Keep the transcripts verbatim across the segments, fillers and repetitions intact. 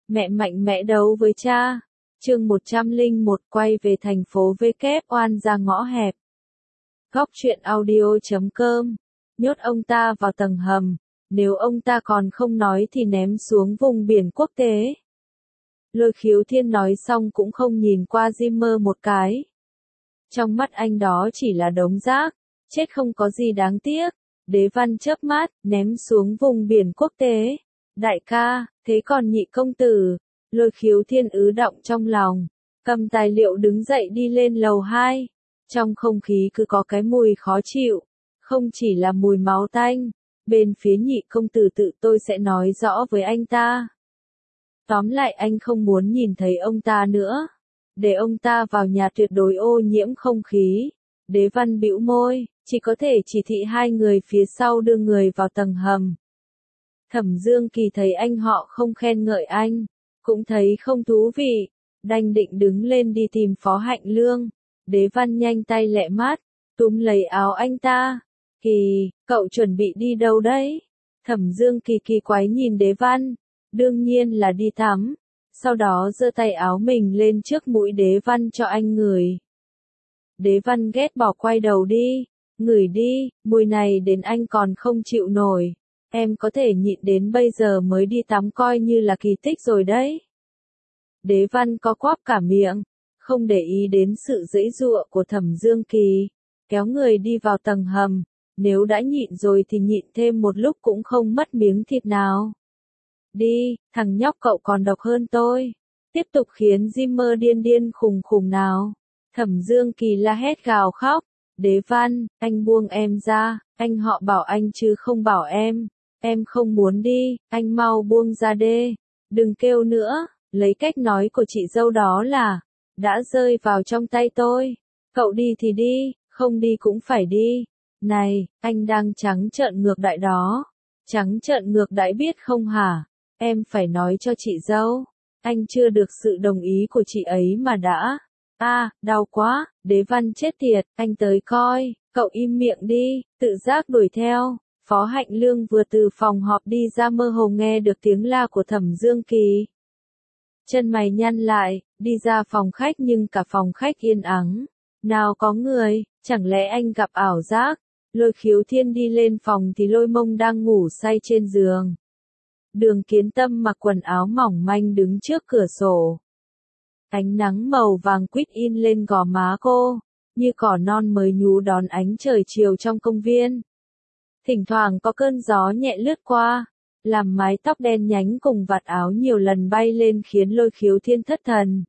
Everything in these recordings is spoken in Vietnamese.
Mẹ mạnh mẽ đấu với cha. Chương một trăm lẻ một quay về thành phố V kép oan ra ngõ hẹp. Góc truyện audio chấm com. Nhốt ông ta vào tầng hầm, nếu ông ta còn không nói thì ném xuống vùng biển quốc tế. Lôi Khiếu Thiên nói xong cũng không nhìn qua Jimmer một cái. Trong mắt anh đó chỉ là đống rác, chết không có gì đáng tiếc. Đế Văn chớp mắt, ném xuống vùng biển quốc tế. Đại ca, thế còn nhị công tử? Lôi Khiếu Thiên ứ động trong lòng, cầm tài liệu đứng dậy đi lên lầu hai. Trong không khí cứ có cái mùi khó chịu, không chỉ là mùi máu tanh. Bên phía nhị công tử tự tôi sẽ nói rõ với anh ta. Tóm lại anh không muốn nhìn thấy ông ta nữa. Để ông ta vào nhà tuyệt đối ô nhiễm không khí. Đế Văn bĩu môi, chỉ có thể chỉ thị hai người phía sau đưa người vào tầng hầm. Thẩm Dương Kỳ thấy anh họ không khen ngợi anh, cũng thấy không thú vị, đành định đứng lên đi tìm Phó Hạnh Lương. Đế Văn nhanh tay lẹ mắt, túm lấy áo anh ta. Kỳ, cậu chuẩn bị đi đâu đấy? Thẩm Dương Kỳ kỳ quái nhìn Đế Văn, đương nhiên là đi tắm. Sau đó giơ tay áo mình lên trước mũi Đế Văn cho anh ngửi. Đế Văn ghét bỏ quay đầu đi, ngửi đi, mùi này đến anh còn không chịu nổi. Em có thể nhịn đến bây giờ mới đi tắm coi như là kỳ tích rồi đấy. Đế Văn có quắp cả miệng, không để ý đến sự giãy giụa của Thẩm Dương Kỳ, kéo người đi vào tầng hầm. Nếu đã nhịn rồi thì nhịn thêm một lúc cũng không mất miếng thịt nào. Đi, thằng nhóc cậu còn độc hơn tôi. Tiếp tục khiến Jimmer điên điên khùng khùng nào. Thẩm Dương Kỳ la hét gào khóc. Đế Văn, anh buông em ra, anh họ bảo anh chứ không bảo em. Em không muốn đi, anh mau buông ra đê. Đừng kêu nữa, lấy cách nói của chị dâu đó là, đã rơi vào trong tay tôi. Cậu đi thì đi, không đi cũng phải đi. Này, anh đang trắng trợn ngược đại đó. Trắng trợn ngược đãi biết không hả? Em phải nói cho chị dâu. Anh chưa được sự đồng ý của chị ấy mà đã. A, à, đau quá, Đế Văn chết tiệt, anh tới coi, cậu im miệng đi, tự giác đuổi theo. Phó Hạnh Lương vừa từ phòng họp đi ra mơ hồ nghe được tiếng la của Thẩm Dương Kỳ. Chân mày nhăn lại, đi ra phòng khách nhưng cả phòng khách yên ắng. Nào có người, chẳng lẽ anh gặp ảo giác? Lôi Khiếu Thiên đi lên phòng thì Lôi Mông đang ngủ say trên giường. Đường Kiến Tâm mặc quần áo mỏng manh đứng trước cửa sổ. Ánh nắng màu vàng quýt in lên gò má cô, như cỏ non mới nhú đón ánh trời chiều trong công viên. Thỉnh thoảng có cơn gió nhẹ lướt qua, làm mái tóc đen nhánh cùng vạt áo nhiều lần bay lên khiến Lôi Khiếu Thiên thất thần.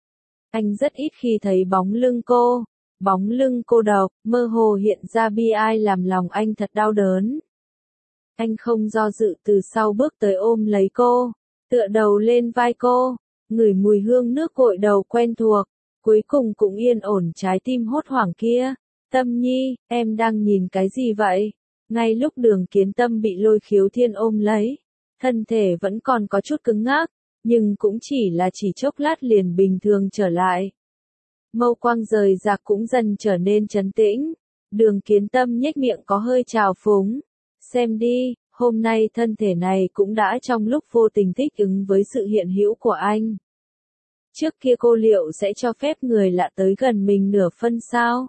Anh rất ít khi thấy bóng lưng cô, bóng lưng cô độc, mơ hồ hiện ra bi ai làm lòng anh thật đau đớn. Anh không do dự từ sau bước tới ôm lấy cô, tựa đầu lên vai cô, ngửi mùi hương nước gội đầu quen thuộc, cuối cùng cũng yên ổn trái tim hốt hoảng kia. Tâm Nhi, em đang nhìn cái gì vậy? Ngay lúc Đường Kiến Tâm bị Lôi Khiếu Thiên ôm lấy, thân thể vẫn còn có chút cứng ngắc, nhưng cũng chỉ là chỉ chốc lát liền bình thường trở lại. Mâu quang rời rạc cũng dần trở nên trấn tĩnh. Đường Kiến Tâm nhếch miệng có hơi trào phúng. Xem đi, hôm nay thân thể này cũng đã trong lúc vô tình thích ứng với sự hiện hữu của anh. Trước kia cô liệu sẽ cho phép người lạ tới gần mình nửa phân sao?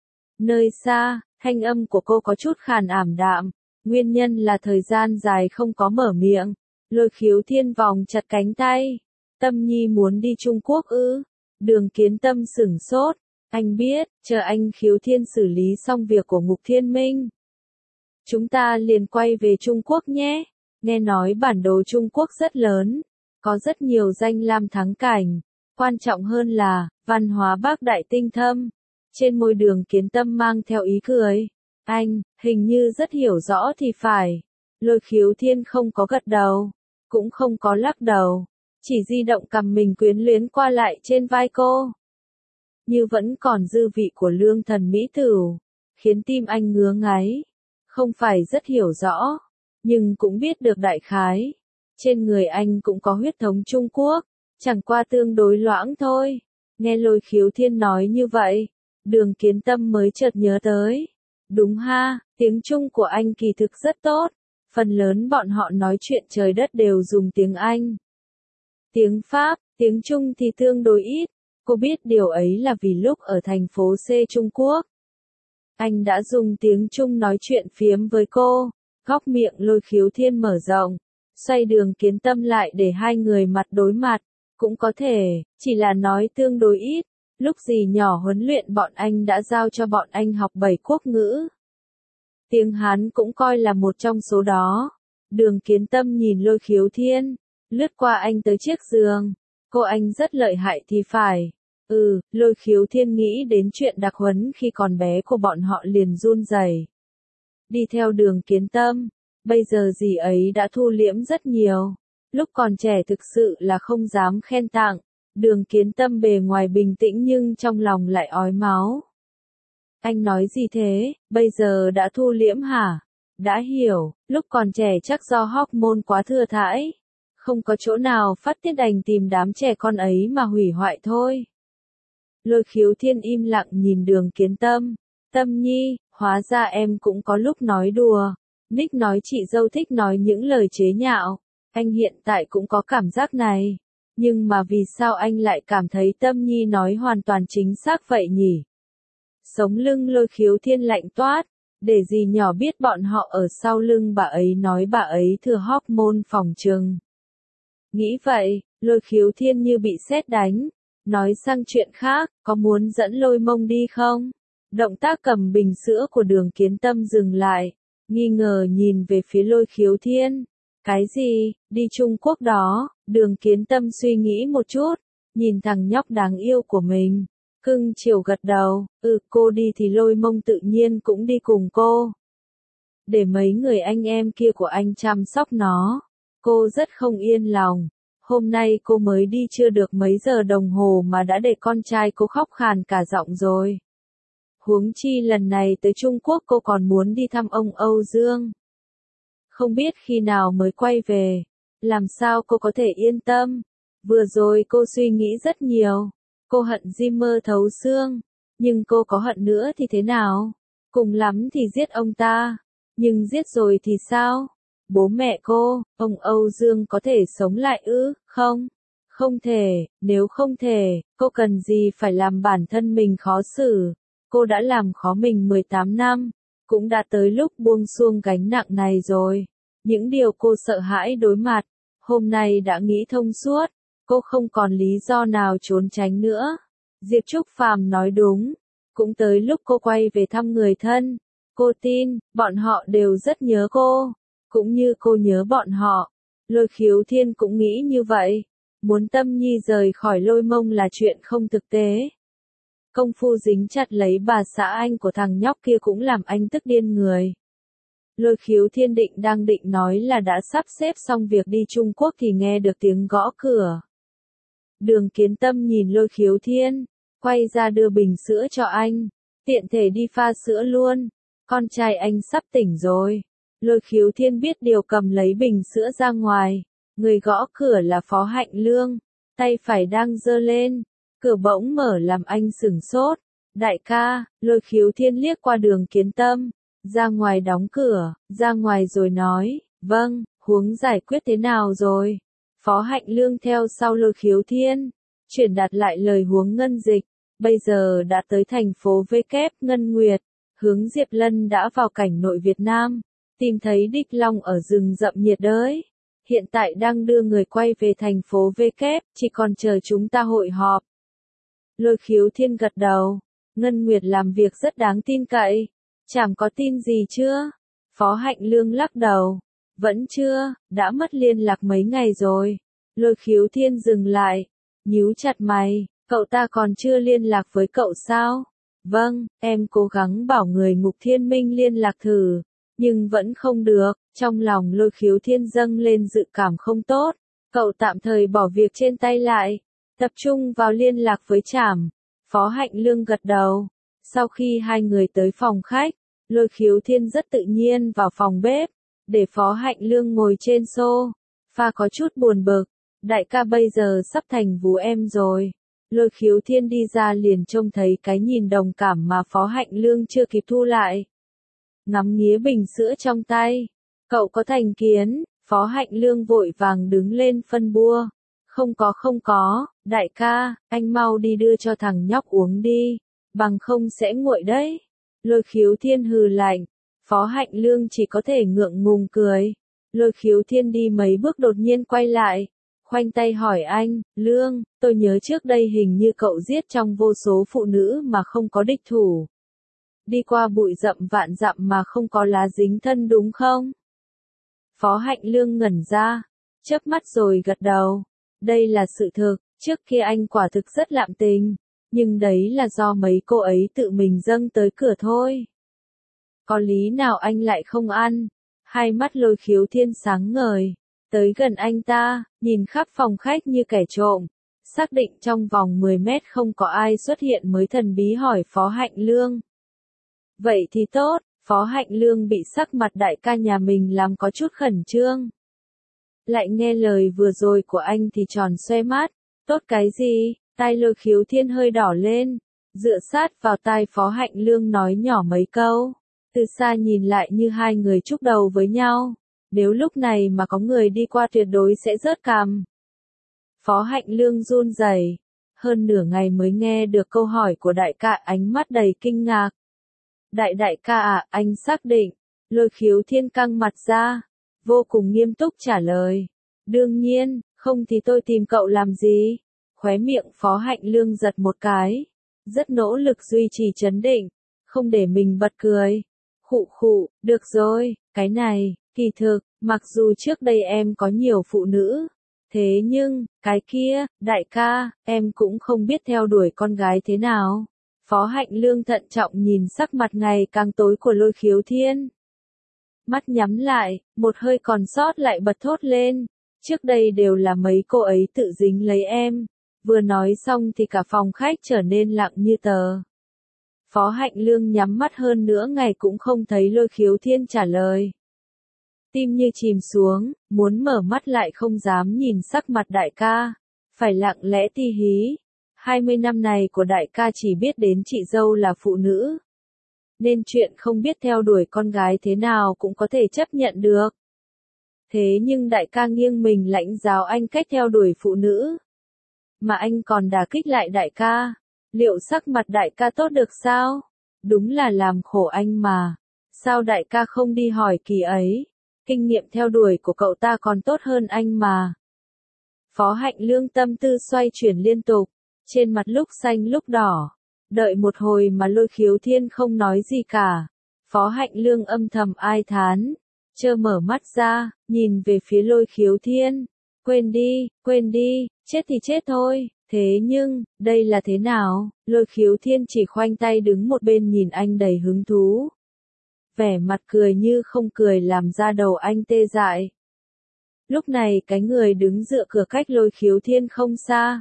Nơi xa, thanh âm của cô có chút khàn ảm đạm, nguyên nhân là thời gian dài không có mở miệng. Lôi Khiếu Thiên vòng chặt cánh tay. Tâm Nhi muốn đi Trung Quốc ư? Đường Kiến Tâm sửng sốt. Anh biết, chờ anh Khiếu Thiên xử lý xong việc của Ngục Thiên Minh, chúng ta liền quay về Trung Quốc nhé. Nghe nói bản đồ Trung Quốc rất lớn, có rất nhiều danh lam thắng cảnh. Quan trọng hơn là, văn hóa Bắc Đại tinh thâm. Trên môi Đường Kiến Tâm mang theo ý cười. Anh, hình như rất hiểu rõ thì phải. Lôi Khiếu Thiên không có gật đầu, cũng không có lắc đầu, chỉ di động cầm mình quyến luyến qua lại trên vai cô. Như vẫn còn dư vị của lương thần mỹ tửu, khiến tim anh ngứa ngáy. Không phải rất hiểu rõ, nhưng cũng biết được đại khái. Trên người anh cũng có huyết thống Trung Quốc, chẳng qua tương đối loãng thôi. Nghe Lôi Khiếu Thiên nói như vậy, Đường Kiến Tâm mới chợt nhớ tới. Đúng ha, tiếng Trung của anh kỳ thực rất tốt. Phần lớn bọn họ nói chuyện trời đất đều dùng tiếng Anh. Tiếng Pháp, tiếng Trung thì tương đối ít. Cô biết điều ấy là vì lúc ở thành phố C Trung Quốc, anh đã dùng tiếng Trung nói chuyện phiếm với cô. Góc miệng Lôi Khiếu Thiên mở rộng, xoay Đường Kiến Tâm lại để hai người mặt đối mặt. Cũng có thể, chỉ là nói tương đối ít. Lúc gì nhỏ huấn luyện bọn anh đã giao cho bọn anh học bảy quốc ngữ. Tiếng Hán cũng coi là một trong số đó. Đường Kiến Tâm nhìn Lôi Khiếu Thiên, lướt qua anh tới chiếc giường. Cô anh rất lợi hại thì phải. Ừ, Lôi Khiếu Thiên nghĩ đến chuyện đặc huấn khi còn bé của bọn họ liền run rẩy. Đi theo Đường Kiến Tâm, bây giờ dì ấy đã thu liễm rất nhiều. Lúc còn trẻ thực sự là không dám khen tặng. Đường Kiến Tâm bề ngoài bình tĩnh nhưng trong lòng lại ói máu. Anh nói gì thế, bây giờ đã thu liễm hả? Đã hiểu, lúc còn trẻ chắc do hormone quá thừa thãi. Không có chỗ nào phát tiết đành tìm đám trẻ con ấy mà hủy hoại thôi. Lôi Khiếu Thiên im lặng nhìn Đường Kiến Tâm. Tâm Nhi, hóa ra em cũng có lúc nói đùa. Nick nói chị dâu thích nói những lời chế nhạo. Anh hiện tại cũng có cảm giác này. Nhưng mà vì sao anh lại cảm thấy Tâm Nhi nói hoàn toàn chính xác vậy nhỉ? Sống lưng Lôi Khiếu Thiên lạnh toát. Để dì nhỏ biết bọn họ ở sau lưng bà ấy nói bà ấy thừa hormone phòng trừng. Nghĩ vậy, Lôi Khiếu Thiên như bị sét đánh. Nói sang chuyện khác, có muốn dẫn Lôi Mông đi không? Động tác cầm bình sữa của Đường Kiến Tâm dừng lại. Nghi ngờ nhìn về phía Lôi Khiếu Thiên. Cái gì, đi Trung Quốc đó? Đường Kiến Tâm suy nghĩ một chút. Nhìn thằng nhóc đáng yêu của mình. Cưng chiều gật đầu. Ừ, cô đi thì Lôi Mông tự nhiên cũng đi cùng cô. Để mấy người anh em kia của anh chăm sóc nó. Cô rất không yên lòng. Hôm nay cô mới đi chưa được mấy giờ đồng hồ mà đã để con trai cô khóc khàn cả giọng rồi. Huống chi lần này tới Trung Quốc cô còn muốn đi thăm ông Âu Dương. Không biết khi nào mới quay về. Làm sao cô có thể yên tâm? Vừa rồi cô suy nghĩ rất nhiều. Cô hận Jimmer thấu xương. Nhưng cô có hận nữa thì thế nào? Cùng lắm thì giết ông ta. Nhưng giết rồi thì sao? Bố mẹ cô, ông Âu Dương có thể sống lại ư? Không. Không thể, nếu không thể, cô cần gì phải làm bản thân mình khó xử. Cô đã làm khó mình mười tám năm. Cũng đã tới lúc buông xuông gánh nặng này rồi. Những điều cô sợ hãi đối mặt, hôm nay đã nghĩ thông suốt. Cô không còn lý do nào trốn tránh nữa. Diệp Trúc Phàm nói đúng. Cũng tới lúc cô quay về thăm người thân. Cô tin, bọn họ đều rất nhớ cô. Cũng như cô nhớ bọn họ. Lôi Khiếu Thiên cũng nghĩ như vậy. Muốn Tâm Nhi rời khỏi Lôi Mông là chuyện không thực tế. Công phu dính chặt lấy bà xã anh của thằng nhóc kia cũng làm anh tức điên người. Lôi Khiếu Thiên định đang định nói là đã sắp xếp xong việc đi Trung Quốc thì nghe được tiếng gõ cửa. Đường Kiến Tâm nhìn Lôi Khiếu Thiên, quay ra đưa bình sữa cho anh, tiện thể đi pha sữa luôn. Con trai anh sắp tỉnh rồi. Lôi Khiếu Thiên biết điều cầm lấy bình sữa ra ngoài. Người gõ cửa là Phó Hạnh Lương, tay phải đang giơ lên. Cửa bỗng mở làm anh sửng sốt. Đại ca, Lôi Khiếu Thiên liếc qua Đường Kiến Tâm. Ra ngoài đóng cửa, ra ngoài rồi nói, vâng, huống giải quyết thế nào rồi? Phó Hạnh Lương theo sau Lôi Khiếu Thiên, chuyển đạt lại lời huống ngân dịch. Bây giờ đã tới thành phố V kép Ngân Nguyệt, hướng Diệp Lân đã vào cảnh nội Việt Nam, tìm thấy Đích Long ở rừng rậm nhiệt đới. Hiện tại đang đưa người quay về thành phố V kép, chỉ còn chờ chúng ta hội họp. Lôi Khiếu Thiên gật đầu, Ngân Nguyệt làm việc rất đáng tin cậy. Chẳng có tin gì chưa? Phó Hạnh Lương lắc đầu. Vẫn chưa, đã mất liên lạc mấy ngày rồi. Lôi Khiếu Thiên dừng lại, nhíu chặt mày, cậu ta còn chưa liên lạc với cậu sao? Vâng, em cố gắng bảo người Ngục Thiên Minh liên lạc thử, nhưng vẫn không được. Trong lòng Lôi Khiếu Thiên dâng lên dự cảm không tốt. Cậu tạm thời bỏ việc trên tay lại, tập trung vào liên lạc với Trảm. Phó Hạnh Lương gật đầu. Sau khi hai người tới phòng khách, Lôi Khiếu Thiên rất tự nhiên vào phòng bếp, để Phó Hạnh Lương ngồi trên sofa có chút buồn bực. Đại ca bây giờ sắp thành vú em rồi. Lôi Khiếu Thiên đi ra liền trông thấy cái nhìn đồng cảm mà Phó Hạnh Lương chưa kịp thu lại. Ngắm nghía bình sữa trong tay. Cậu có thành kiến? Phó Hạnh Lương vội vàng đứng lên phân bua. Không có không có, đại ca, anh mau đi đưa cho thằng nhóc uống đi, bằng không sẽ nguội đấy. Lôi Khiếu Thiên hừ lạnh, Phó Hạnh Lương chỉ có thể ngượng ngùng cười. Lôi Khiếu Thiên đi mấy bước đột nhiên quay lại, khoanh tay hỏi anh, Lương, tôi nhớ trước đây hình như cậu giết trong vô số phụ nữ mà không có địch thủ. Đi qua bụi rậm vạn dặm mà không có lá dính thân đúng không? Phó Hạnh Lương ngẩn ra, chớp mắt rồi gật đầu. Đây là sự thực, trước kia anh quả thực rất lạm tình, nhưng đấy là do mấy cô ấy tự mình dâng tới cửa thôi. Có lý nào anh lại không ăn? Hai mắt Lôi Khiếu Thiên sáng ngời, tới gần anh ta, nhìn khắp phòng khách như kẻ trộm, xác định trong vòng mười mét không có ai xuất hiện mới thần bí hỏi Phó Hạnh Lương. Vậy thì tốt, Phó Hạnh Lương bị sắc mặt đại ca nhà mình làm có chút khẩn trương. Lại nghe lời vừa rồi của anh thì tròn xoe mắt, tốt cái gì, tai Lôi Khiếu Thiên hơi đỏ lên, dựa sát vào tai Phó Hạnh Lương nói nhỏ mấy câu, từ xa nhìn lại như hai người chúc đầu với nhau, nếu lúc này mà có người đi qua tuyệt đối sẽ rớt cằm. Phó Hạnh Lương run rẩy, hơn nửa ngày mới nghe được câu hỏi của đại ca, ánh mắt đầy kinh ngạc. Đại đại ca à, anh xác định, Lôi Khiếu Thiên căng mặt ra, vô cùng nghiêm túc trả lời. Đương nhiên, không thì tôi tìm cậu làm gì? Khóe miệng Phó Hạnh Lương giật một cái, rất nỗ lực duy trì trấn định, không để mình bật cười. Khụ khụ, được rồi, cái này, kỳ thực, mặc dù trước đây em có nhiều phụ nữ, thế nhưng, cái kia, đại ca, em cũng không biết theo đuổi con gái thế nào. Phó Hạnh Lương thận trọng nhìn sắc mặt ngày càng tối của Lôi Khiếu Thiên. Mắt nhắm lại, một hơi còn sót lại bật thốt lên. Trước đây đều là mấy cô ấy tự dính lấy em. Vừa nói xong thì cả phòng khách trở nên lặng như tờ. Phó Hạnh Lương nhắm mắt hơn nữa ngày cũng không thấy Lôi Khiếu Thiên trả lời. Tim như chìm xuống, muốn mở mắt lại không dám nhìn sắc mặt đại ca. Phải lặng lẽ ti hí. hai mươi năm này của đại ca chỉ biết đến chị dâu là phụ nữ. Nên chuyện không biết theo đuổi con gái thế nào cũng có thể chấp nhận được. Thế nhưng đại ca nghiêng mình lãnh giáo anh cách theo đuổi phụ nữ. Mà anh còn đả kích lại đại ca. Liệu sắc mặt đại ca tốt được sao? Đúng là làm khổ anh mà. Sao đại ca không đi hỏi kỳ ấy? Kinh nghiệm theo đuổi của cậu ta còn tốt hơn anh mà. Phó Hạnh Lương tâm tư xoay chuyển liên tục. Trên mặt lúc xanh lúc đỏ. Đợi một hồi mà Lôi Khiếu Thiên không nói gì cả. Phó Hạnh Lương âm thầm ai thán. Chơ mở mắt ra, nhìn về phía Lôi Khiếu Thiên. Quên đi, quên đi, chết thì chết thôi. Thế nhưng, đây là thế nào? Lôi Khiếu Thiên chỉ khoanh tay đứng một bên nhìn anh đầy hứng thú. Vẻ mặt cười như không cười làm da đầu anh tê dại. Lúc này cái người đứng dựa cửa cách Lôi Khiếu Thiên không xa.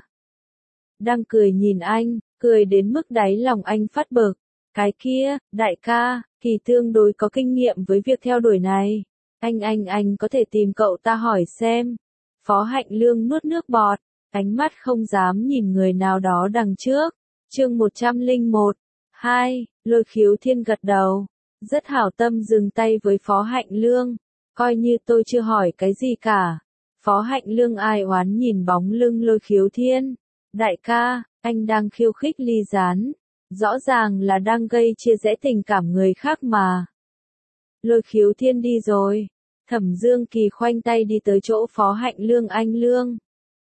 Đang cười nhìn anh, cười đến mức đáy lòng anh phát bực. Cái kia, đại ca, Kỳ tương đối có kinh nghiệm với việc theo đuổi này. Anh anh anh có thể tìm cậu ta hỏi xem. Phó Hạnh Lương nuốt nước bọt, ánh mắt không dám nhìn người nào đó đằng trước. Chương một trăm lẻ một, hai, Lôi Khiếu Thiên gật đầu. Rất hảo tâm dừng tay với Phó Hạnh Lương. Coi như tôi chưa hỏi cái gì cả. Phó Hạnh Lương ai oán nhìn bóng lưng Lôi Khiếu Thiên. Đại ca, anh đang khiêu khích Ly Gián. Rõ ràng là đang gây chia rẽ tình cảm người khác mà. Lôi Khiếu Thiên đi rồi. Thẩm Dương Kỳ khoanh tay đi tới chỗ Phó Hạnh Lương. Anh Lương.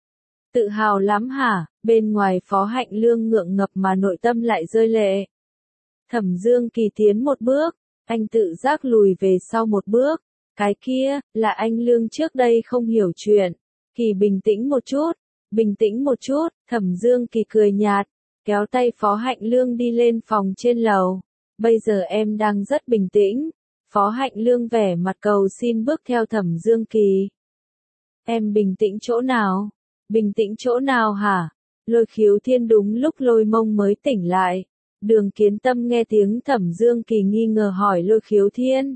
Tự hào lắm hả? Bên ngoài Phó Hạnh Lương ngượng ngập mà nội tâm lại rơi lệ. Thẩm Dương Kỳ tiến một bước. Anh tự giác lùi về sau một bước. Cái kia, là anh Lương trước đây không hiểu chuyện. Kỳ bình tĩnh một chút. Bình tĩnh một chút, Thẩm Dương Kỳ cười nhạt, kéo tay Phó Hạnh Lương đi lên phòng trên lầu. Bây giờ em đang rất bình tĩnh. Phó Hạnh Lương vẻ mặt cầu xin bước theo Thẩm Dương Kỳ. Em bình tĩnh chỗ nào? Bình tĩnh chỗ nào hả? Lôi Khiếu Thiên đúng lúc Lôi Mông mới tỉnh lại. Đường Kiến Tâm nghe tiếng Thẩm Dương Kỳ nghi ngờ hỏi Lôi Khiếu Thiên.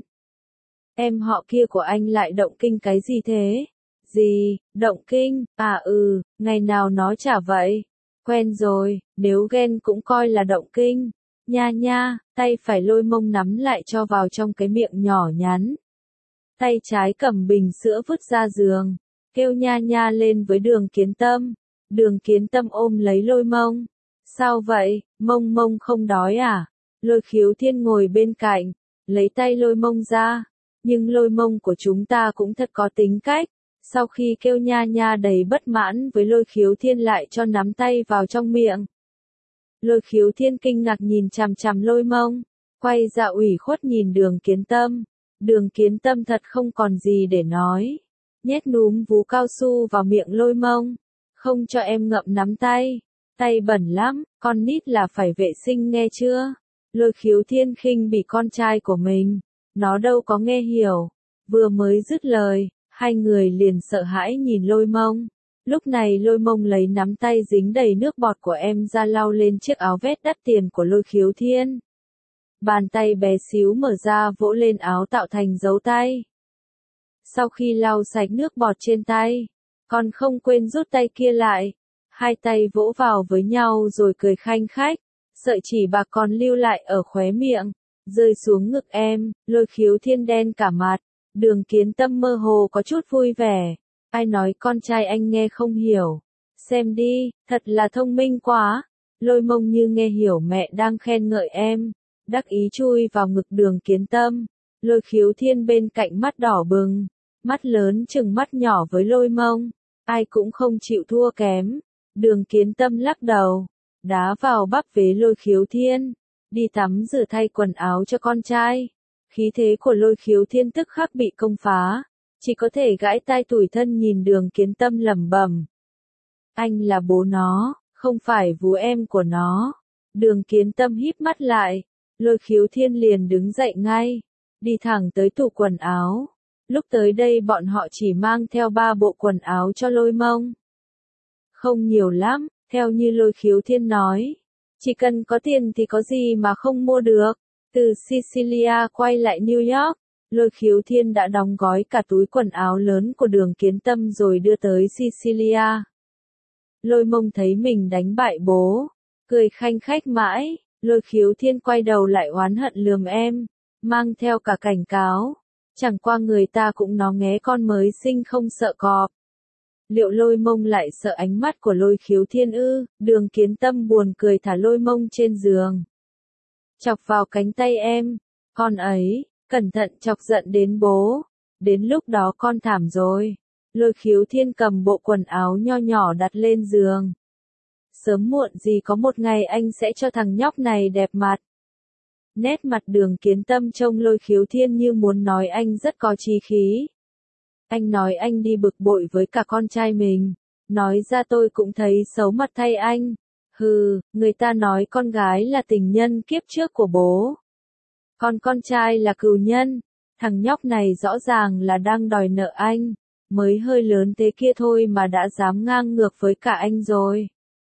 Em họ kia của anh lại động kinh cái gì thế? Gì, động kinh, à ừ, ngày nào nó chả vậy. Quen rồi, nếu ghen cũng coi là động kinh. Nha nha, tay phải Lôi Mông nắm lại cho vào trong cái miệng nhỏ nhắn. Tay trái cầm bình sữa vứt ra giường. kêu nha nha lên với Đường Kiến Tâm. Đường Kiến Tâm ôm lấy Lôi Mông. Sao vậy, Mông Mông không đói à? Lôi Khiếu Thiên ngồi bên cạnh, lấy tay Lôi Mông ra. Nhưng Lôi Mông của chúng ta cũng thật có tính cách. Sau khi kêu nha nha đầy bất mãn với Lôi Khiếu Thiên lại cho nắm tay vào trong miệng. Lôi Khiếu Thiên kinh ngạc nhìn chằm chằm Lôi Mông, quay ra ủy khuất nhìn Đường Kiến Tâm. Đường Kiến Tâm thật không còn gì để nói. Nhét núm vú cao su vào miệng Lôi Mông. Không cho em ngậm nắm tay. Tay bẩn lắm, con nít là phải vệ sinh nghe chưa? Lôi Khiếu Thiên khinh bỉ con trai của mình. Nó đâu có nghe hiểu. Vừa mới dứt lời, hai người liền sợ hãi nhìn Lôi Mông. Lúc này Lôi Mông lấy nắm tay dính đầy nước bọt của em ra lau lên chiếc áo vest đắt tiền của Lôi Khiếu Thiên. Bàn tay bé xíu mở ra vỗ lên áo tạo thành dấu tay. Sau khi lau sạch nước bọt trên tay, con không quên rút tay kia lại. Hai tay vỗ vào với nhau rồi cười khanh khách. Sợi chỉ bạc còn lưu lại ở khóe miệng, rơi xuống ngực em. Lôi Khiếu Thiên đen cả mặt. Đường Kiến Tâm mơ hồ có chút vui vẻ. Ai nói con trai anh nghe không hiểu. Xem đi, thật là thông minh quá. Lôi Mông như nghe hiểu mẹ đang khen ngợi em. Đắc ý chui vào ngực Đường Kiến Tâm. Lôi Khiếu Thiên bên cạnh mắt đỏ bừng. Mắt lớn chừng mắt nhỏ với Lôi Mông. Ai cũng không chịu thua kém. Đường Kiến Tâm lắc đầu. Đá vào bắp vế Lôi Khiếu Thiên. Đi tắm rửa thay quần áo cho con trai. Khí thế của Lôi Khiếu Thiên tức khắc bị công phá. Chỉ có thể gãi tai tủi thân nhìn Đường Kiến Tâm lẩm bẩm. Anh là bố nó, không phải vú em của nó. Đường Kiến Tâm híp mắt lại. Lôi Khiếu Thiên liền đứng dậy ngay. Đi thẳng tới tủ quần áo. Lúc tới đây bọn họ chỉ mang theo ba bộ quần áo cho Lôi Mông. Không nhiều lắm, theo như Lôi Khiếu Thiên nói. Chỉ cần có tiền thì có gì mà không mua được. Từ Sicilia quay lại New York, Lôi Khiếu Thiên đã đóng gói cả túi quần áo lớn của Đường Kiến Tâm rồi đưa tới Sicilia. Lôi Mông thấy mình đánh bại bố, cười khanh khách mãi. Lôi Khiếu Thiên quay đầu lại oán hận lườm em, mang theo cả cảnh cáo. Chẳng qua người ta cũng nó nghé con mới sinh không sợ cọp. Liệu Lôi Mông lại sợ ánh mắt của Lôi Khiếu Thiên ư? Đường Kiến Tâm buồn cười thả Lôi Mông trên giường. Chọc vào cánh tay em. Con ấy, cẩn thận chọc giận đến bố. Đến lúc đó con thảm rồi. Lôi Khiếu Thiên cầm bộ quần áo nho nhỏ đặt lên giường. Sớm muộn gì có một ngày anh sẽ cho thằng nhóc này đẹp mặt. Nét mặt Đường Kiến Tâm trông Lôi Khiếu Thiên như muốn nói anh rất có chí khí. Anh nói anh đi bực bội với cả con trai mình. Nói ra tôi cũng thấy xấu mặt thay anh. Hừ, người ta nói con gái là tình nhân kiếp trước của bố. Còn con trai là cừu nhân. Thằng nhóc này rõ ràng là đang đòi nợ anh. Mới hơi lớn thế kia thôi mà đã dám ngang ngược với cả anh rồi.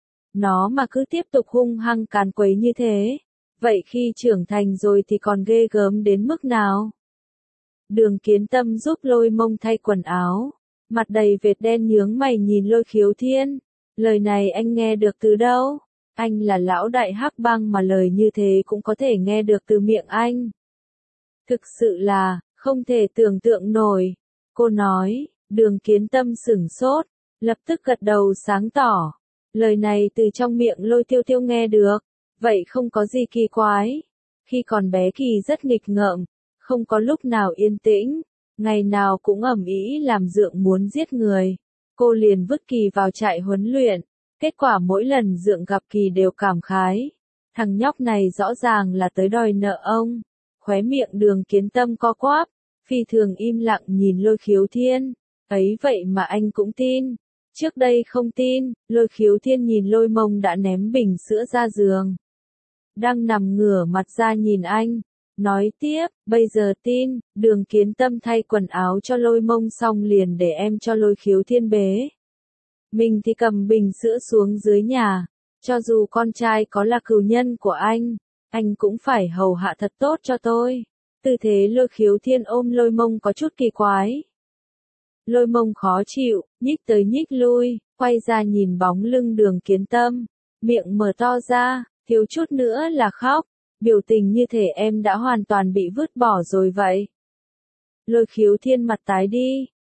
Nó mà cứ tiếp tục hung hăng càn quấy như thế. Vậy khi trưởng thành rồi thì còn ghê gớm đến mức nào? Đường Kiến Tâm giúp Lôi Mông thay quần áo. Mặt đầy vệt đen nhướng mày nhìn Lôi Khiếu Thiên. Lời này anh nghe được từ đâu? Anh là lão đại hắc bang mà lời như thế cũng có thể nghe được từ miệng anh. Thực sự là, không thể tưởng tượng nổi. Cô nói, Đường Kiến Tâm sửng sốt, lập tức gật đầu sáng tỏ. Lời này từ trong miệng Lôi Tiêu Tiêu nghe được. Vậy không có gì kỳ quái. Khi còn bé Kỳ rất nghịch ngợm, không có lúc nào yên tĩnh, ngày nào cũng ầm ĩ làm dượng muốn giết người. Cô liền vứt Kỳ vào trại huấn luyện, kết quả mỗi lần dượng gặp Kỳ đều cảm khái. Thằng nhóc này rõ ràng là tới đòi nợ ông. Khóe miệng Đường Kiến Tâm co quắp, phi thường im lặng nhìn Lôi Khiếu Thiên. Ấy vậy mà anh cũng tin. Trước đây không tin. Lôi Khiếu Thiên nhìn Lôi Mông đã ném bình sữa ra giường. Đang nằm ngửa mặt ra nhìn anh. Nói tiếp, bây giờ tin. Đường Kiến Tâm thay quần áo cho Lôi Mông xong liền để em cho Lôi Khiếu Thiên bế. Mình thì cầm bình sữa xuống dưới nhà. Cho dù con trai có là cừu nhân của anh, anh cũng phải hầu hạ thật tốt cho tôi. Tư thế Lôi Khiếu Thiên ôm Lôi Mông có chút kỳ quái. Lôi Mông khó chịu, nhích tới nhích lui, quay ra nhìn bóng lưng Đường Kiến Tâm. Miệng mở to ra, thiếu chút nữa là khóc. Biểu tình như thể em đã hoàn toàn bị vứt bỏ rồi vậy. Lôi Khiếu Thiên mặt tái đi.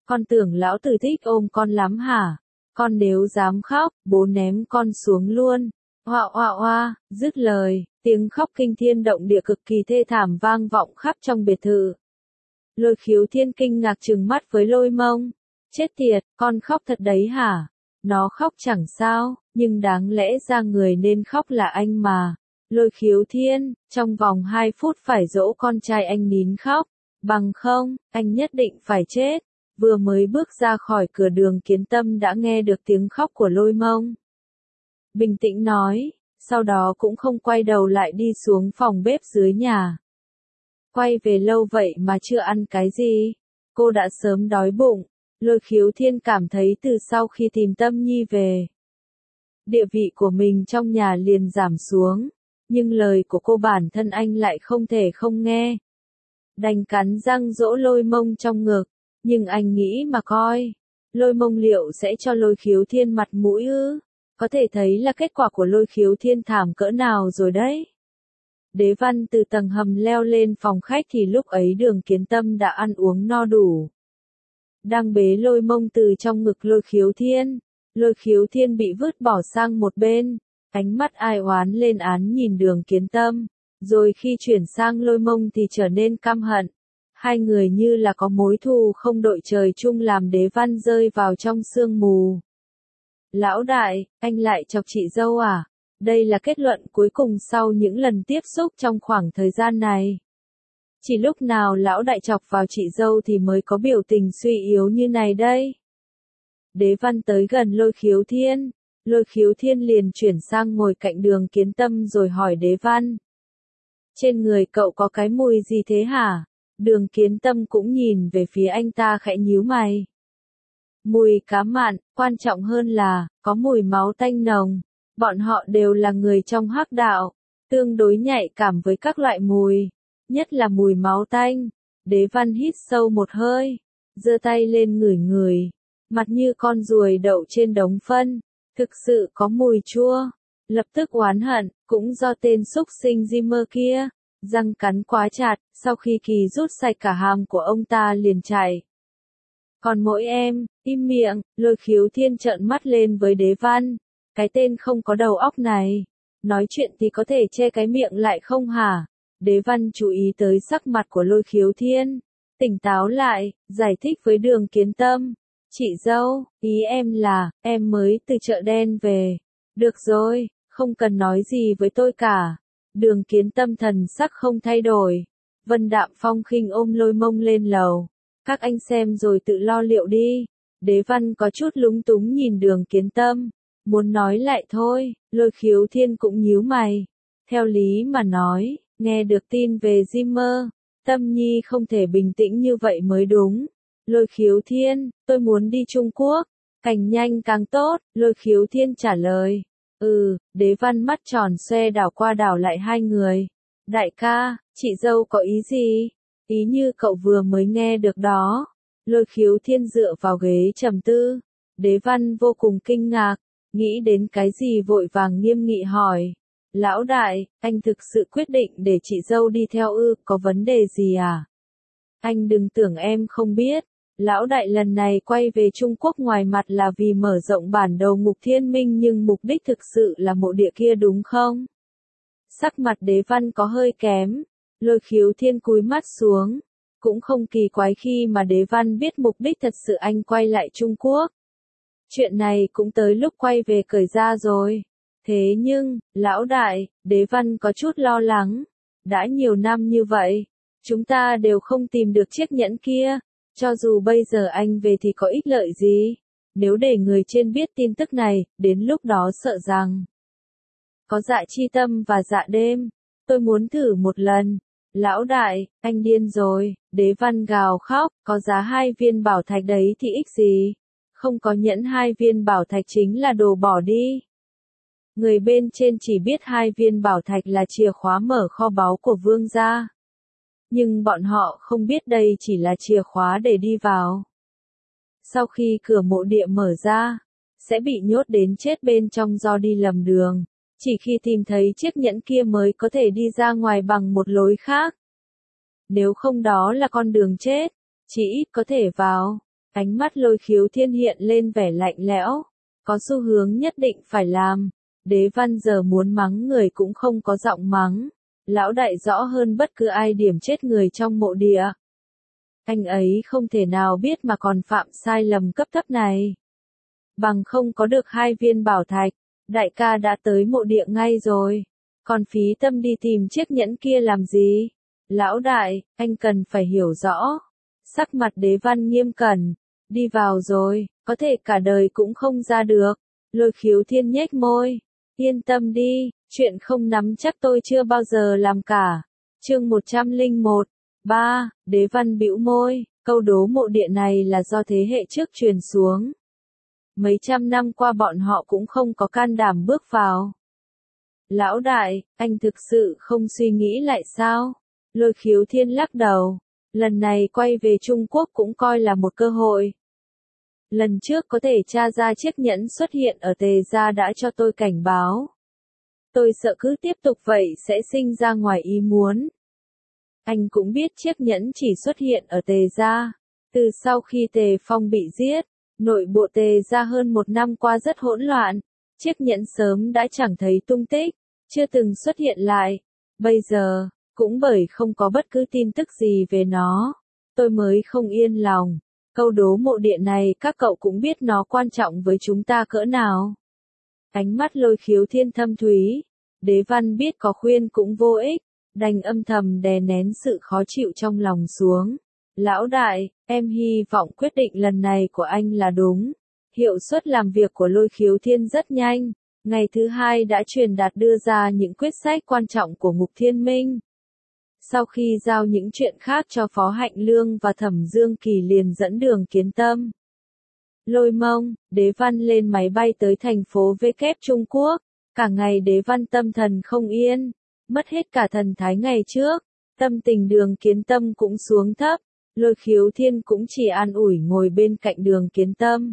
Con tưởng lão tử thích ôm con lắm hả? Con nếu dám khóc, bố ném con xuống luôn. Oa oa oa, dứt lời, tiếng khóc kinh thiên động địa cực kỳ thê thảm vang vọng khắp trong biệt thự. Lôi Khiếu Thiên kinh ngạc trừng mắt với Lôi Mông. Chết tiệt, con khóc thật đấy hả? Nó khóc chẳng sao, nhưng đáng lẽ ra người nên khóc là anh mà. Lôi Khiếu Thiên, trong vòng hai phút phải dỗ con trai anh nín khóc, bằng không, anh nhất định phải chết. Vừa mới bước ra khỏi cửa Đường Kiến Tâm đã nghe được tiếng khóc của Lôi Mông. Bình tĩnh nói, sau đó cũng không quay đầu lại đi xuống phòng bếp dưới nhà. Quay về lâu vậy mà chưa ăn cái gì, cô đã sớm đói bụng. Lôi Khiếu Thiên cảm thấy từ sau khi tìm Tâm Nhi về, địa vị của mình trong nhà liền giảm xuống, nhưng lời của cô bản thân anh lại không thể không nghe. Đành cắn răng dỗ Lôi Mông trong ngực, nhưng anh nghĩ mà coi, Lôi Mông liệu sẽ cho Lôi Khiếu Thiên mặt mũi ư? Có thể thấy là kết quả của Lôi Khiếu Thiên thảm cỡ nào rồi đấy. Đế Văn từ tầng hầm leo lên phòng khách thì lúc ấy Đường Kiến Tâm đã ăn uống no đủ. Đang bế Lôi Mông từ trong ngực Lôi Khiếu Thiên, Lôi Khiếu Thiên bị vứt bỏ sang một bên, ánh mắt ai oán lên án nhìn Đường Kiến Tâm, rồi khi chuyển sang Lôi Mông thì trở nên căm hận. Hai người như là có mối thù không đội trời chung làm Đế Văn rơi vào trong sương mù. Lão đại, anh lại chọc chị dâu à? Đây là kết luận cuối cùng sau những lần tiếp xúc trong khoảng thời gian này. Chỉ lúc nào lão đại chọc vào chị dâu thì mới có biểu tình suy yếu như này đây. Đế Văn tới gần Lôi Khiếu Thiên, Lôi Khiếu Thiên liền chuyển sang ngồi cạnh Đường Kiến Tâm rồi hỏi Đế Văn. Trên người cậu có cái mùi gì thế hả? Đường Kiến Tâm cũng nhìn về phía anh ta khẽ nhíu mày. Mùi cá mặn, quan trọng hơn là, có mùi máu tanh nồng. Bọn họ đều là người trong hắc đạo, tương đối nhạy cảm với các loại mùi, nhất là mùi máu tanh. Đế Văn hít sâu một hơi, giơ tay lên ngửi ngửi, mặt như con ruồi đậu trên đống phân, thực sự có mùi chua. Lập tức oán hận, cũng do tên xúc sinh Zimmer kia, răng cắn quá chặt, sau khi kỳ rút sạch cả hàm của ông ta liền chạy. Còn mỗi em, im miệng, Lôi Khiếu Thiên trợn mắt lên với Đế Văn. Cái tên không có đầu óc này, nói chuyện thì có thể che cái miệng lại không hả? Đế Văn chú ý tới sắc mặt của Lôi Khiếu Thiên, tỉnh táo lại, giải thích với Đường Kiến Tâm. Chị dâu, ý em là, em mới từ chợ đen về. Được rồi, không cần nói gì với tôi cả. Đường Kiến Tâm thần sắc không thay đổi. Vân Đạm Phong khinh ôm Lôi Mông lên lầu. Các anh xem rồi tự lo liệu đi. Đế Văn có chút lúng túng nhìn Đường Kiến Tâm. Muốn nói lại thôi, Lôi Khiếu Thiên cũng nhíu mày. Theo lý mà nói, nghe được tin về Zimmer, Tâm Nhi không thể bình tĩnh như vậy mới đúng. Lôi Khiếu Thiên, tôi muốn đi Trung Quốc. Càng nhanh càng tốt, Lôi Khiếu Thiên trả lời. Ừ, Đế Văn mắt tròn xoe đảo qua đảo lại hai người. Đại ca, chị dâu có ý gì? Ý như cậu vừa mới nghe được đó. Lôi Khiếu Thiên dựa vào ghế trầm tư. Đế Văn vô cùng kinh ngạc, nghĩ đến cái gì vội vàng nghiêm nghị hỏi. Lão đại, anh thực sự quyết định để chị dâu đi theo ư, có vấn đề gì à? Anh đừng tưởng em không biết. Lão đại lần này quay về Trung Quốc ngoài mặt là vì mở rộng bản đồ Ngục Thiên Minh nhưng mục đích thực sự là mộ địa kia đúng không? Sắc mặt Đế Văn có hơi kém. Lôi Khiếu Thiên cúi mắt xuống. Cũng không kỳ quái khi mà Đế Văn biết mục đích thật sự anh quay lại Trung Quốc. Chuyện này cũng tới lúc quay về cởi ra rồi. Thế nhưng, lão đại, Đế Văn có chút lo lắng. Đã nhiều năm như vậy, chúng ta đều không tìm được chiếc nhẫn kia. Cho dù bây giờ anh về thì có ích lợi gì? Nếu để người trên biết tin tức này, đến lúc đó sợ rằng có Dạ Chi Tâm và Dạ Đêm. Tôi muốn thử một lần. Lão đại, anh điên rồi. Đế Văn gào khóc, có giá hai viên bảo thạch đấy thì ích gì? Không có nhẫn hai viên bảo thạch chính là đồ bỏ đi. Người bên trên chỉ biết hai viên bảo thạch là chìa khóa mở kho báu của vương gia. Nhưng bọn họ không biết đây chỉ là chìa khóa để đi vào. Sau khi cửa mộ địa mở ra, sẽ bị nhốt đến chết bên trong do đi lầm đường. Chỉ khi tìm thấy chiếc nhẫn kia mới có thể đi ra ngoài bằng một lối khác. Nếu không đó là con đường chết, chỉ ít có thể vào. Ánh mắt Lôi Khiếu Thiên hiện lên vẻ lạnh lẽo, có xu hướng nhất định phải làm. Đế Văn giờ muốn mắng người cũng không có giọng mắng, lão đại rõ hơn bất cứ ai điểm chết người trong mộ địa. Anh ấy không thể nào biết mà còn phạm sai lầm cấp thấp này. Bằng không có được hai viên bảo thạch, đại ca đã tới mộ địa ngay rồi. Còn phí tâm đi tìm chiếc nhẫn kia làm gì? Lão đại, anh cần phải hiểu rõ. Sắc mặt Đế Văn nghiêm cẩn, đi vào rồi, có thể cả đời cũng không ra được. Lôi Khiếu Thiên nhếch môi, yên tâm đi, chuyện không nắm chắc tôi chưa bao giờ làm cả. Chương một trăm lẻ một, ba, Đế Văn bĩu môi, câu đố mộ địa này là do thế hệ trước truyền xuống. Mấy trăm năm qua bọn họ cũng không có can đảm bước vào. Lão đại, anh thực sự không suy nghĩ lại sao? Lôi Khiếu Thiên lắc đầu, lần này quay về Trung Quốc cũng coi là một cơ hội. Lần trước có thể tra ra chiếc nhẫn xuất hiện ở Tề Gia đã cho tôi cảnh báo. Tôi sợ cứ tiếp tục vậy sẽ sinh ra ngoài ý muốn. Anh cũng biết chiếc nhẫn chỉ xuất hiện ở Tề Gia. Từ sau khi Tề Phong bị giết, nội bộ Tề Gia hơn một năm qua rất hỗn loạn. Chiếc nhẫn sớm đã chẳng thấy tung tích, chưa từng xuất hiện lại. Bây giờ, cũng bởi không có bất cứ tin tức gì về nó, tôi mới không yên lòng. Câu đố mộ địa này các cậu cũng biết nó quan trọng với chúng ta cỡ nào. Ánh mắt Lôi Khiếu Thiên thâm thúy, Đế Văn biết có khuyên cũng vô ích, đành âm thầm đè nén sự khó chịu trong lòng xuống. Lão đại, em hy vọng quyết định lần này của anh là đúng. Hiệu suất làm việc của Lôi Khiếu Thiên rất nhanh, ngày thứ hai đã truyền đạt đưa ra những quyết sách quan trọng của Ngục Thiên Minh. Sau khi giao những chuyện khác cho Phó Hạnh Lương và Thẩm Dương Kỳ liền dẫn Đường Kiến Tâm, Lôi Mông, Đế Văn lên máy bay tới thành phố V kép Trung Quốc. Cả ngày Đế Văn tâm thần không yên, mất hết cả thần thái ngày trước, tâm tình Đường Kiến Tâm cũng xuống thấp, Lôi Khiếu Thiên cũng chỉ an ủi ngồi bên cạnh Đường Kiến Tâm.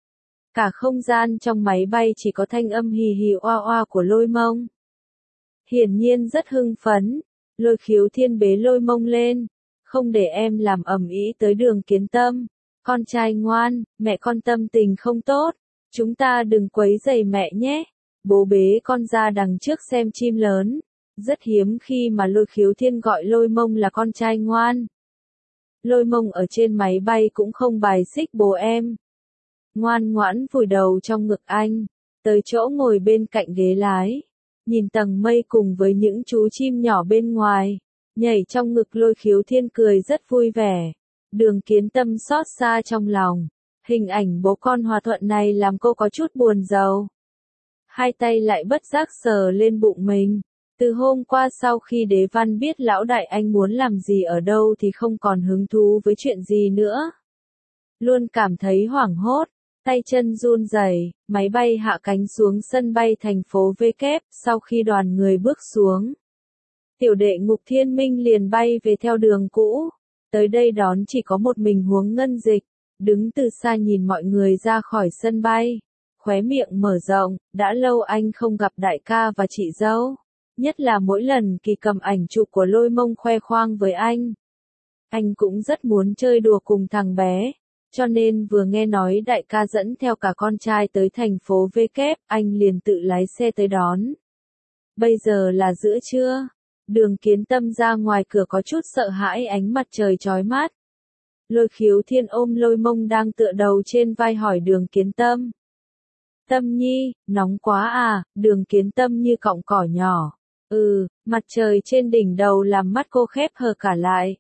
Cả không gian trong máy bay chỉ có thanh âm hì hì oa oa của Lôi Mông. Hiển nhiên rất hưng phấn. Lôi Khiếu Thiên bế Lôi Mông lên, không để em làm ầm ĩ tới Đường Kiến Tâm. Con trai ngoan, mẹ con tâm tình không tốt, chúng ta đừng quấy rầy mẹ nhé. Bố bế con ra đằng trước xem chim lớn. Rất hiếm khi mà Lôi Khiếu Thiên gọi Lôi Mông là con trai ngoan. Lôi Mông ở trên máy bay cũng không bài xích bố em. Ngoan ngoãn vùi đầu trong ngực anh, tới chỗ ngồi bên cạnh ghế lái. Nhìn tầng mây cùng với những chú chim nhỏ bên ngoài, nhảy trong ngực Lôi Khiếu Thiên cười rất vui vẻ. Đường Kiến Tâm xót xa trong lòng, hình ảnh bố con hòa thuận này làm cô có chút buồn rầu. Hai tay lại bất giác sờ lên bụng mình. Từ hôm qua sau khi Đế Văn biết lão đại anh muốn làm gì ở đâu thì không còn hứng thú với chuyện gì nữa. Luôn cảm thấy hoảng hốt. Tay chân run rẩy, máy bay hạ cánh xuống sân bay thành phố V kép, sau khi đoàn người bước xuống. Tiểu đệ Ngục Thiên Minh liền bay về theo đường cũ, tới đây đón chỉ có một mình Huống Ngân Dịch, đứng từ xa nhìn mọi người ra khỏi sân bay, khóe miệng mở rộng, đã lâu anh không gặp đại ca và chị dâu, nhất là mỗi lần Kỳ cầm ảnh chụp của Lôi Mông khoe khoang với anh. Anh cũng rất muốn chơi đùa cùng thằng bé. Cho nên vừa nghe nói đại ca dẫn theo cả con trai tới thành phố V kép, anh liền tự lái xe tới đón. Bây giờ là giữa trưa, Đường Kiến Tâm ra ngoài cửa có chút sợ hãi ánh mặt trời chói mắt. Lôi Khiếu Thiên ôm Lôi Mông đang tựa đầu trên vai hỏi Đường Kiến Tâm. Tâm nhi, nóng quá à? Đường Kiến Tâm như cọng cỏ nhỏ. Ừ, mặt trời trên đỉnh đầu làm mắt cô khép hờ cả lại.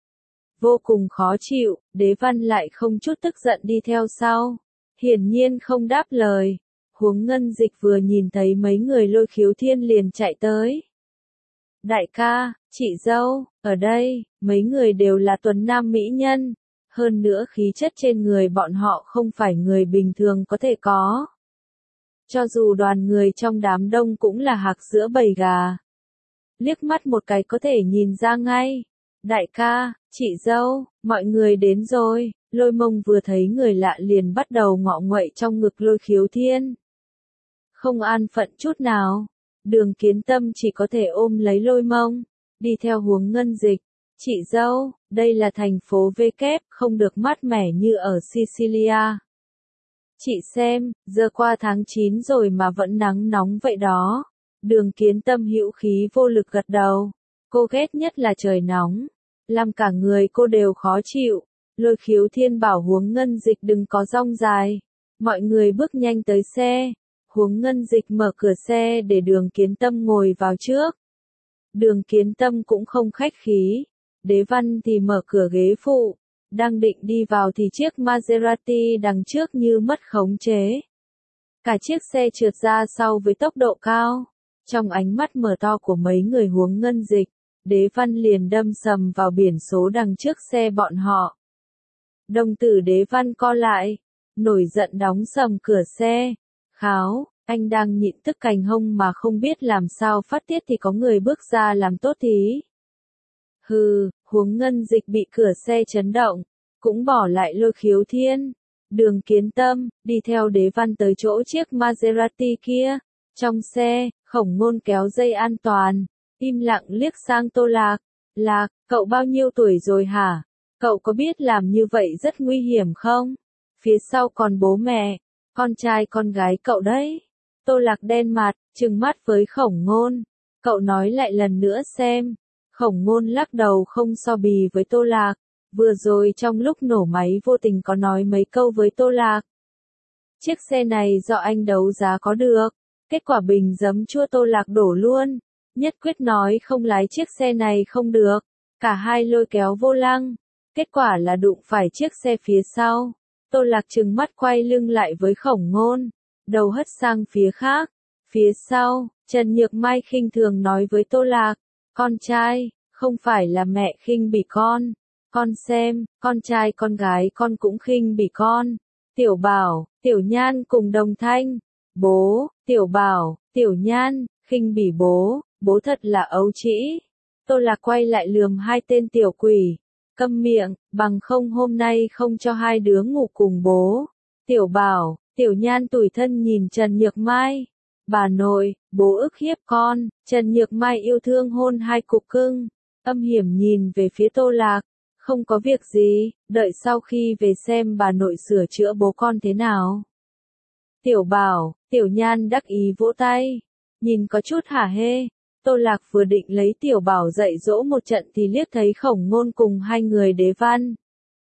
Vô cùng khó chịu, Đế Văn lại không chút tức giận đi theo sau. Hiển nhiên không đáp lời. Huống Ngân Dịch vừa nhìn thấy mấy người Lôi Khiếu Thiên liền chạy tới. Đại ca, chị dâu, ở đây, mấy người đều là tuấn nam mỹ nhân. Hơn nữa khí chất trên người bọn họ không phải người bình thường có thể có. Cho dù đoàn người trong đám đông cũng là hạc giữa bầy gà. Liếc mắt một cái có thể nhìn ra ngay. Đại ca, chị dâu, mọi người đến rồi. Lôi Mông vừa thấy người lạ liền bắt đầu ngọ nguậy trong ngực Lôi Khiếu Thiên. Không an phận chút nào. Đường Kiến Tâm chỉ có thể ôm lấy Lôi Mông, đi theo Huống Ngân Dịch. Chị dâu, đây là thành phố V kép, không được mát mẻ như ở Sicilia. Chị xem, giờ qua tháng chín rồi mà vẫn nắng nóng vậy đó. Đường Kiến Tâm hữu khí vô lực gật đầu. Cô ghét nhất là trời nóng. Làm cả người cô đều khó chịu. Lôi Khiếu Thiên bảo Huống Ngân Dịch đừng có dong dài. Mọi người bước nhanh tới xe. Huống Ngân Dịch mở cửa xe để Đường Kiến Tâm ngồi vào trước. Đường Kiến Tâm cũng không khách khí. Đế Văn thì mở cửa ghế phụ. Đang định đi vào thì chiếc Maserati đằng trước như mất khống chế. Cả chiếc xe trượt ra sau với tốc độ cao. Trong ánh mắt mở to của mấy người Huống Ngân Dịch, Đế Văn liền đâm sầm vào biển số đằng trước xe bọn họ. Đồng tử Đế Văn co lại, nổi giận đóng sầm cửa xe. Kháo, anh đang nhịn tức cành hông mà không biết làm sao phát tiết thì có người bước ra làm tốt thí. Hừ, Huống Ngân Dịch bị cửa xe chấn động, cũng bỏ lại Lôi Khiếu Thiên. Đường Kiến Tâm, đi theo Đế Văn tới chỗ chiếc Maserati kia. Trong xe, Khổng Ngôn kéo dây an toàn, im lặng liếc sang Tô Lạc. Lạc, cậu bao nhiêu tuổi rồi hả? Cậu có biết làm như vậy rất nguy hiểm không? Phía sau còn bố mẹ, con trai con gái cậu đấy. Tô Lạc đen mặt, trừng mắt với Khổng Ngôn. Cậu nói lại lần nữa xem. Khổng Ngôn lắc đầu không so bì với Tô Lạc. Vừa rồi trong lúc nổ máy vô tình có nói mấy câu với Tô Lạc. Chiếc xe này do anh đấu giá có được. Kết quả bình giấm chua Tô Lạc đổ luôn. Nhất quyết nói không lái chiếc xe này không được. Cả hai lôi kéo vô lăng. Kết quả là đụng phải chiếc xe phía sau. Tô Lạc trừng mắt quay lưng lại với Khổng Ngôn. Đầu hất sang phía khác. Phía sau, Trần Nhược Mai khinh thường nói với Tô Lạc. Con trai, không phải là mẹ khinh bỉ con. Con xem, con trai con gái con cũng khinh bỉ con. Tiểu Bảo, Tiểu Nhan cùng đồng thanh. Bố, Tiểu Bảo, Tiểu Nhan, khinh bỉ bố, bố thật là ấu trĩ. Tô Lạc quay lại lườm hai tên tiểu quỷ. Câm miệng, bằng không hôm nay không cho hai đứa ngủ cùng bố. Tiểu Bảo, Tiểu Nhan tủi thân nhìn Trần Nhược Mai. Bà nội, bố ức hiếp con. Trần Nhược Mai yêu thương hôn hai cục cưng. Âm hiểm nhìn về phía Tô Lạc. Không có việc gì, đợi sau khi về xem bà nội sửa chữa bố con thế nào. Tiểu Bảo, Tiểu Nhan đắc ý vỗ tay. Nhìn có chút hả hê. Tô Lạc vừa định lấy Tiểu Bảo dạy dỗ một trận thì liếc thấy Khổng Ngôn cùng hai người Đế Văn.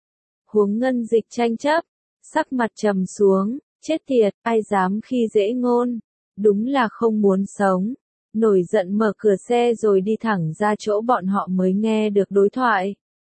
Huống Ngân Dịch tranh chấp. Sắc mặt trầm xuống. Chết tiệt, ai dám khi dễ Ngôn. Đúng là không muốn sống. Nổi giận mở cửa xe rồi đi thẳng ra chỗ bọn họ mới nghe được đối thoại.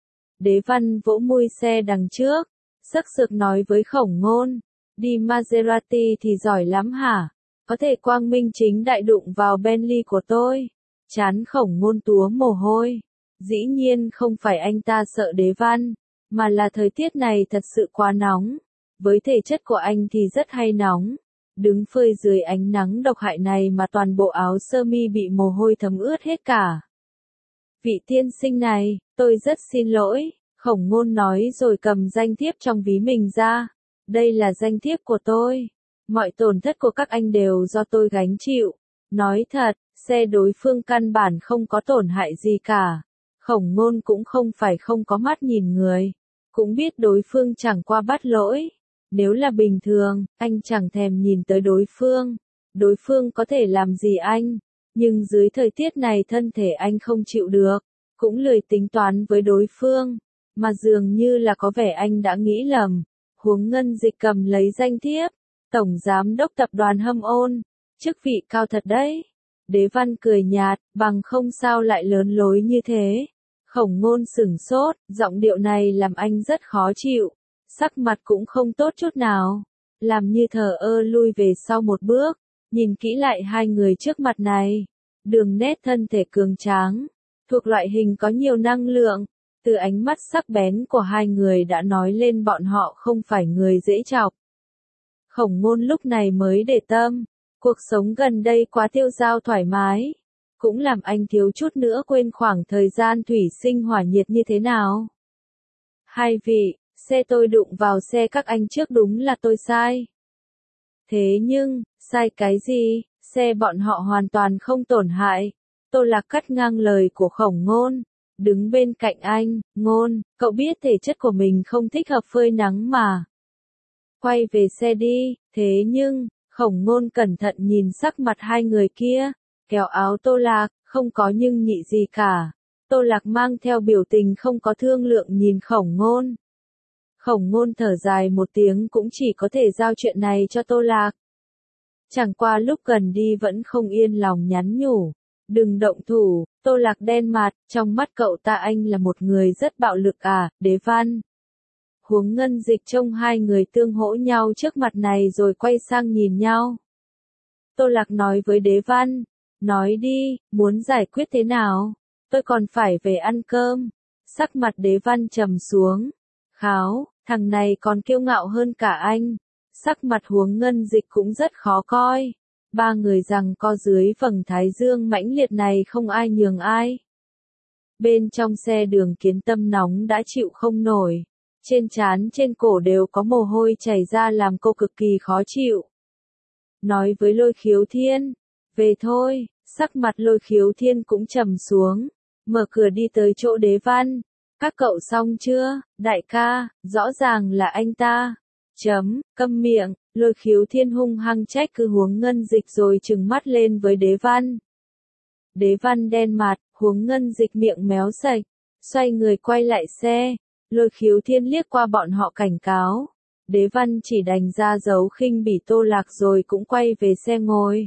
Đế Văn vỗ mui xe đằng trước. Sấc sực nói với Khổng Ngôn. Đi Maserati thì giỏi lắm hả? Có thể quang minh chính đại đụng vào Bentley của tôi. Chán Khổng Ngôn túa mồ hôi. Dĩ nhiên không phải anh ta sợ Đế Văn, mà là thời tiết này thật sự quá nóng. Với thể chất của anh thì rất hay nóng. Đứng phơi dưới ánh nắng độc hại này mà toàn bộ áo sơ mi bị mồ hôi thấm ướt hết cả. Vị tiên sinh này, tôi rất xin lỗi, Khổng Ngôn nói rồi cầm danh thiếp trong ví mình ra. Đây là danh thiếp của tôi. Mọi tổn thất của các anh đều do tôi gánh chịu. Nói thật, xe đối phương căn bản không có tổn hại gì cả. Khổng Ngôn cũng không phải không có mắt nhìn người. Cũng biết đối phương chẳng qua bắt lỗi. Nếu là bình thường, anh chẳng thèm nhìn tới đối phương. Đối phương có thể làm gì anh. Nhưng dưới thời tiết này thân thể anh không chịu được. Cũng lười tính toán với đối phương. Mà dường như là có vẻ anh đã nghĩ lầm. Huống Ngân Dịch cầm lấy danh thiếp. Tổng Giám đốc Tập đoàn Hâm Ôn. Chức vị cao thật đấy. Đế Văn cười nhạt, bằng không sao lại lớn lối như thế. Khổng Ngôn sửng sốt, giọng điệu này làm anh rất khó chịu. Sắc mặt cũng không tốt chút nào. Làm như thờ ơ lui về sau một bước. Nhìn kỹ lại hai người trước mặt này. Đường nét thân thể cường tráng. Thuộc loại hình có nhiều năng lượng. Từ ánh mắt sắc bén của hai người đã nói lên bọn họ không phải người dễ chọc. Khổng Ngôn lúc này mới để tâm. Cuộc sống gần đây quá tiêu dao thoải mái. Cũng làm anh thiếu chút nữa quên khoảng thời gian thủy sinh hỏa nhiệt như thế nào. Hai vị, xe tôi đụng vào xe các anh trước đúng là tôi sai. Thế nhưng, sai cái gì, xe bọn họ hoàn toàn không tổn hại. Tô Lạc cắt ngang lời của Khổng Ngôn. đứng bên cạnh anh, Ngôn, cậu biết thể chất của mình không thích hợp phơi nắng mà. Quay về xe đi, thế nhưng, Khổng Ngôn cẩn thận nhìn sắc mặt hai người kia, kéo áo Tô Lạc, không có nhưng nhị gì cả. Tô Lạc mang theo biểu tình không có thương lượng nhìn Khổng Ngôn. Khổng Ngôn thở dài một tiếng cũng chỉ có thể giao chuyện này cho Tô Lạc. Chẳng qua lúc gần đi vẫn không yên lòng nhắn nhủ. Đừng động thủ, Tô Lạc đen mặt, trong mắt cậu ta anh là một người rất bạo lực à, Đế Văn. Huống Ngân Dịch trông hai người tương hỗ nhau trước mặt này rồi quay sang nhìn nhau. Tô Lạc nói với Đế Văn, nói đi, muốn giải quyết thế nào, tôi còn phải về ăn cơm. Sắc mặt Đế Văn trầm xuống, kháo, thằng này còn kiêu ngạo hơn cả anh. Sắc mặt Huống Ngân Dịch cũng rất khó coi. Ba người rằng co dưới vầng thái dương mãnh liệt này không ai nhường ai. Bên trong xe Đường Kiến Tâm nóng đã chịu không nổi. Trên trán trên cổ đều có mồ hôi chảy ra làm cô cực kỳ khó chịu. Nói với Lôi Khiếu Thiên, về thôi, sắc mặt Lôi Khiếu Thiên cũng trầm xuống. Mở cửa đi tới chỗ Đế Văn. Các cậu xong chưa, đại ca, rõ ràng là anh ta. Chấm, câm miệng, Lôi Khiếu Thiên hung hăng trách cứ Huống Ngân Dịch rồi trừng mắt lên với Đế Văn. Đế Văn đen mặt, Huống Ngân Dịch miệng méo sạch, xoay người quay lại xe. Lôi Khiếu Thiên liếc qua bọn họ cảnh cáo. Đế Văn chỉ đành ra dấu khinh bỉ Tô Lạc rồi cũng quay về xe ngồi.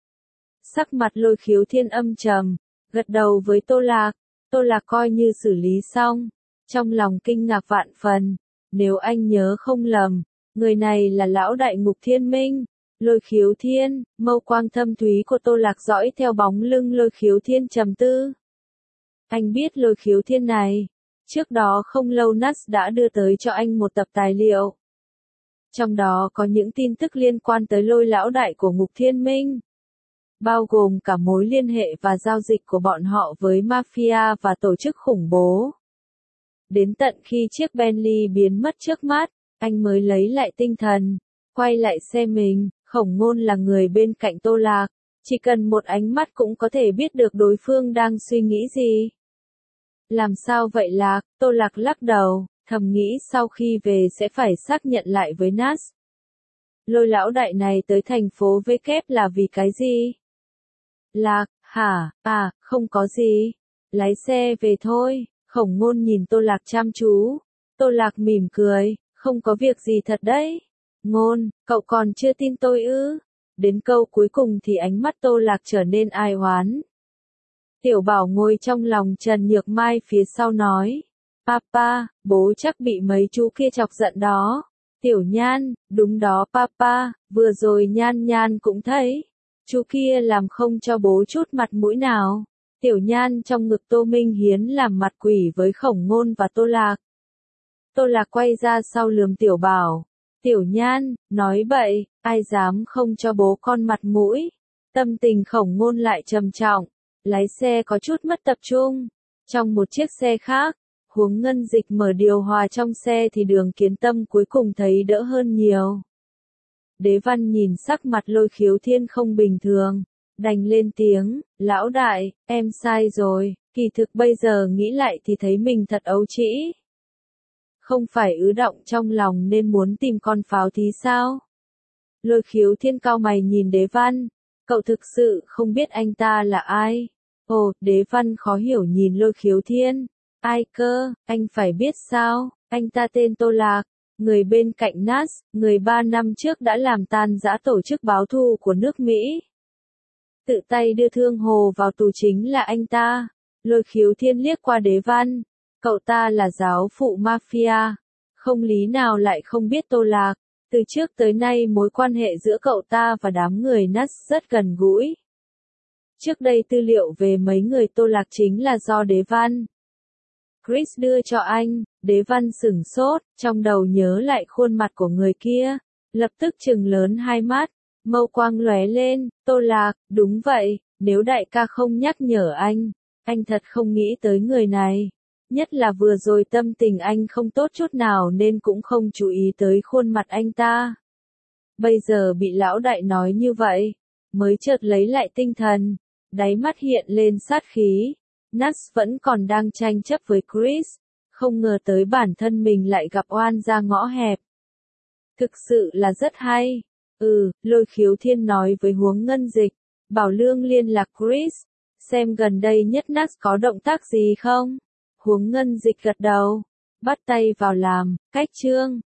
Sắc mặt Lôi Khiếu Thiên âm trầm, gật đầu với Tô Lạc. Tô Lạc coi như xử lý xong, trong lòng kinh ngạc vạn phần. Nếu anh nhớ không lầm, người này là lão đại Ngục Thiên Minh. Lôi Khiếu Thiên, mâu quang thâm thúy của Tô Lạc dõi theo bóng lưng Lôi Khiếu Thiên trầm tư. Anh biết Lôi Khiếu Thiên này, trước đó không lâu Nas đã đưa tới cho anh một tập tài liệu. Trong đó có những tin tức liên quan tới Lôi lão đại của Ngục Thiên Minh, bao gồm cả mối liên hệ và giao dịch của bọn họ với mafia và tổ chức khủng bố. Đến tận khi chiếc Bentley biến mất trước mắt, anh mới lấy lại tinh thần, quay lại xe mình. Khổng Ngôn là người bên cạnh Tô Lạc, chỉ cần một ánh mắt cũng có thể biết được đối phương đang suy nghĩ gì. Làm sao vậy Lạc? Tô Lạc lắc đầu, thầm nghĩ sau khi về sẽ phải xác nhận lại với Nas. Lôi lão đại này tới thành phố V kép là vì cái gì? Lạc, hả, à, không có gì. Lái xe về thôi. Khổng Ngôn nhìn Tô Lạc chăm chú. Tô Lạc mỉm cười, không có việc gì thật đấy. Ngôn, cậu còn chưa tin tôi ư? Đến câu cuối cùng thì ánh mắt Tô Lạc trở nên ai oán. Tiểu Bảo ngồi trong lòng Trần Nhược Mai phía sau nói. Papa, bố chắc bị mấy chú kia chọc giận đó. Tiểu Nhan, đúng đó papa, vừa rồi Nhan Nhan cũng thấy. Chú kia làm không cho bố chút mặt mũi nào. Tiểu Nhan trong ngực Tô Minh Hiến làm mặt quỷ với Khổng Ngôn và Tô Lạc. Tô Lạc quay ra sau lườm Tiểu Bảo. Tiểu Nhan, nói bậy, ai dám không cho bố con mặt mũi. Tâm tình Khổng Ngôn lại trầm trọng, lái xe có chút mất tập trung. Trong một chiếc xe khác, Huống Ngân Dịch mở điều hòa trong xe thì Đường Kiến Tâm cuối cùng thấy đỡ hơn nhiều. Đế Văn nhìn sắc mặt Lôi Khiếu Thiên không bình thường, đành lên tiếng, lão đại, em sai rồi, kỳ thực bây giờ nghĩ lại thì thấy mình thật ấu trĩ. Không phải ứ động trong lòng nên muốn tìm con pháo thí sao? Lôi Khiếu Thiên cao mày nhìn Đế Văn, cậu thực sự không biết anh ta là ai? Ồ, Đế Văn khó hiểu nhìn Lôi Khiếu Thiên, ai cơ, anh phải biết sao, anh ta tên Tô Lạc, người bên cạnh Nas, người ba năm trước đã làm tan rã tổ chức báo thù của nước Mỹ. Tự tay đưa Thương Hồ vào tù chính là anh ta. Lôi Khiếu Thiên liếc qua Đế Văn, cậu ta là giáo phụ mafia, không lý nào lại không biết Tô Lạc. Từ trước tới nay mối quan hệ giữa cậu ta và đám người Nas rất gần gũi. Trước đây tư liệu về mấy người Tô Lạc chính là do Đế Văn Chris đưa cho anh. Đế Văn sửng sốt, trong đầu nhớ lại khuôn mặt của người kia, lập tức trừng lớn hai mắt, mâu quang lóe lên. Tô Lạc, đúng vậy, nếu đại ca không nhắc nhở anh, anh thật không nghĩ tới người này. Nhất là vừa rồi tâm tình anh không tốt chút nào nên cũng không chú ý tới khuôn mặt anh ta. Bây giờ bị lão đại nói như vậy, mới chợt lấy lại tinh thần, đáy mắt hiện lên sát khí. Nuts vẫn còn đang tranh chấp với Chris, không ngờ tới bản thân mình lại gặp oan ra ngõ hẹp. Thực sự là rất hay. Ừ, Lôi Khiếu Thiên nói với Huống Ngân Dịch, bảo Lương liên lạc Chris, xem gần đây nhất Nuts có động tác gì không. Huống Ngân Dịch gật đầu, bắt tay vào làm, cách chương.